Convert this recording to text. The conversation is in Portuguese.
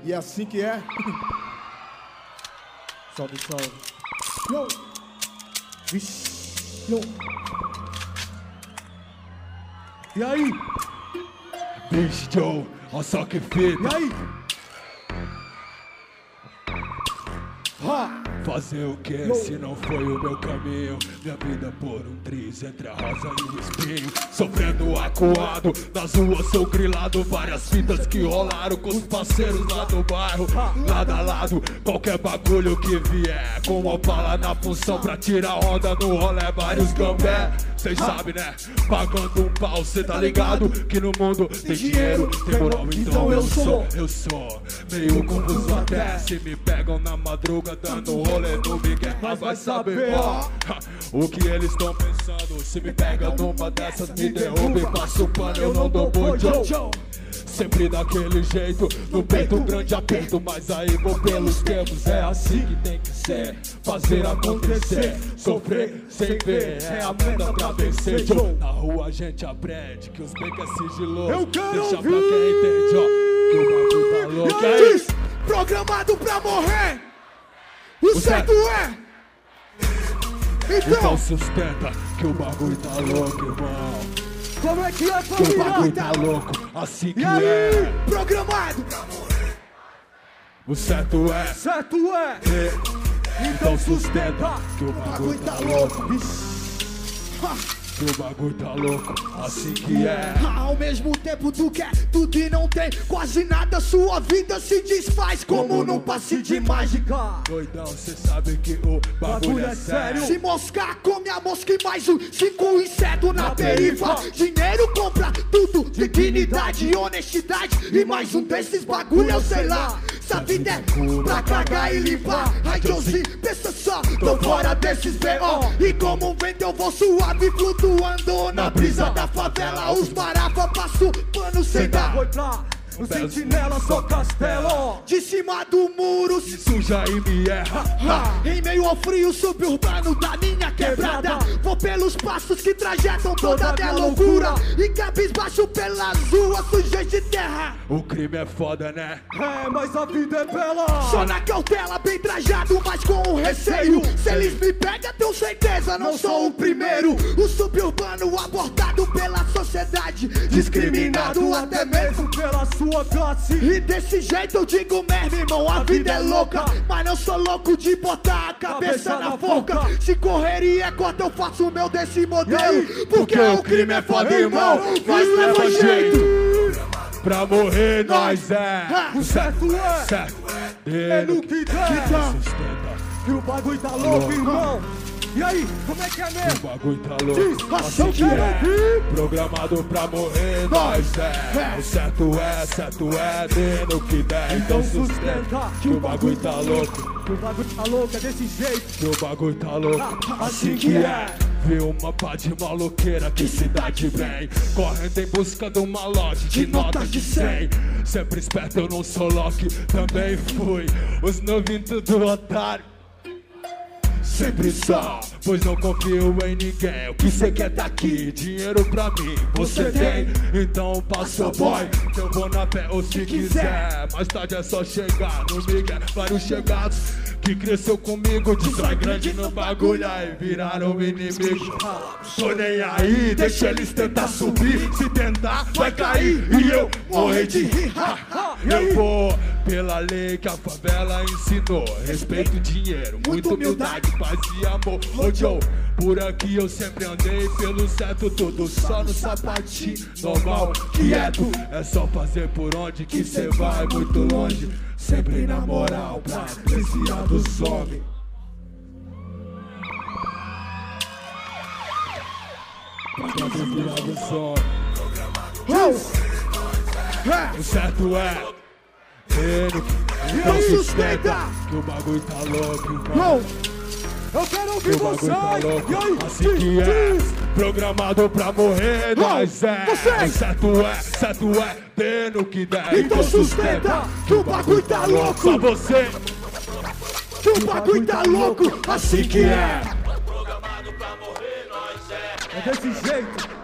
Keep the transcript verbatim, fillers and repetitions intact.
E é assim que é. Salve, salve. Yo. Vixe. Yo. E aí? Bicho Joe, olha só que fita. E aí? Ha! Fazer o que Yo. se não foi o meu caminho? Minha vida por um triz entre a rosa e o espinho. Sofrendo acuado, nas ruas sou grilado. Várias fitas que rolaram com os parceiros lá do bairro. Lado a lado, qualquer bagulho que vier. Com uma opala na função pra tirar onda no rolê. Vários gambé, cês sabem né? Pagando um pau, cê tá ligado? Que no mundo tem dinheiro, tem moral. Então eu sou, eu sou meio confuso até. Se me pegam na madruga dando rolê no Miguel, mas vai saber ó, o que eles estão pensando. Se me pega numa dessas, me derruba e passa o pano, eu não dou bojo. Sempre daquele jeito, no peito um grande aperto. Mas aí vou pelos tempos, é assim que tem que ser. Fazer acontecer, sofrer sem ver, é a meta pra vencer. Na rua a gente aprende que os becs é sigiloso. Eu quero Deixa ouvir. pra quem entende, ó, que o bagulho tá louco. E aí diz, programado pra morrer. O, O certo é. Então, Então sustenta que o bagulho tá louco, irmão. como é que é, Que o bagulho família? tá louco, assim que E aí, é. programado. O certo é, Certo é. então sustenta que o bagulho tá louco. Ha. Que o bagulho tá louco, assim que é. Ao mesmo tempo tu quer tudo e não tem quase nada. Sua vida se desfaz como num passe de mágica. Doidão, cê sabe que o bagulho é sério. Se moscar, come a mosca e mais um cinco insetos na perifa. Dinheiro compra tudo, dignidade, honestidade. E mais um desses bagulho eu sei lá. Essa vida é pra cagar e limpar. Ai, Josi, pensa só, tô fora desses B O. E como um vento eu vou suave flutuando na brisa da favela. Os marafa passo pano sem dar. O sentinela só castelo. De cima do muro se suja e me erra. ha, em meio ao frio suburbano da minha quebrada. Vou pelos passos que trajetam toda a minha loucura. E cabisbaixo pelas ruas sujas de terra. O crime é foda, né? É, mas a vida é bela. Só na cautela, bem trajado, mas com um receio. Se eles me pegam, tenho certeza, não sou o primeiro. O suburbano abortado pela sociedade, discriminado até mesmo pela sua classe. E desse jeito eu digo mesmo, irmão, a vida é louca. Mas não sou louco de botar a cabeça na forca. Se correria é corta, eu faço o meu desse modelo. Porque o crime é foda, irmão, nós leva jeito. Pra morrer nós é. O certo é. Certo É no que dá. Sustenta. E o bagulho tá louco, irmão. E aí, como é que é O mesmo? bagulho tá Diz, louco, ação assim que que é. é. Programado pra morrer nós é. O certo é, certo é, dê no que der. Então sustenta que o bagulho tá louco. Que o bagulho tá louco, é desse jeito. Que o bagulho tá louco, assim que é. Vi uma pá de maloqueira que se dá de bem, correndo em busca de uma lote de notas de cem. Sempre esperto, eu não sou Loki, também fui os novinhos do otário. Sempre só, pois não confio em ninguém. O que cê quer daqui? Dinheiro pra mim, você tem? Então passa boy, que eu vou na pé ou se quiser. Mais tarde é só chegar no Miguel. Vários chegados que cresceu comigo, destrói grande no bagulho, aí viraram inimigos. Tô nem aí, deixa eles tentar subir. Se tentar, vai cair e eu morrer de rir. Eu vou pela lei que a favela ensinou. Respeito, dinheiro, muita humildade, paz e amor. Ô Joe, por aqui eu sempre andei pelo certo, tudo só no sapatinho normal, quieto. É só fazer por onde que cê vai muito longe. Sempre na moral pra desviar dos homens. Pra desviar dos homens. O certo é ele, então sustenta que o bagulho tá louco, irmão. Eu quero Que ouvir o bagulho tá você. louco, E aí, assim que é. Programado pra morrer, nós é. Vocês. O certo é, certo é, dê no que der. Então sustenta que o bagulho tá louco. Só você, Que o bagulho tá louco, assim que é. Programado pra morrer, nós é. É desse jeito.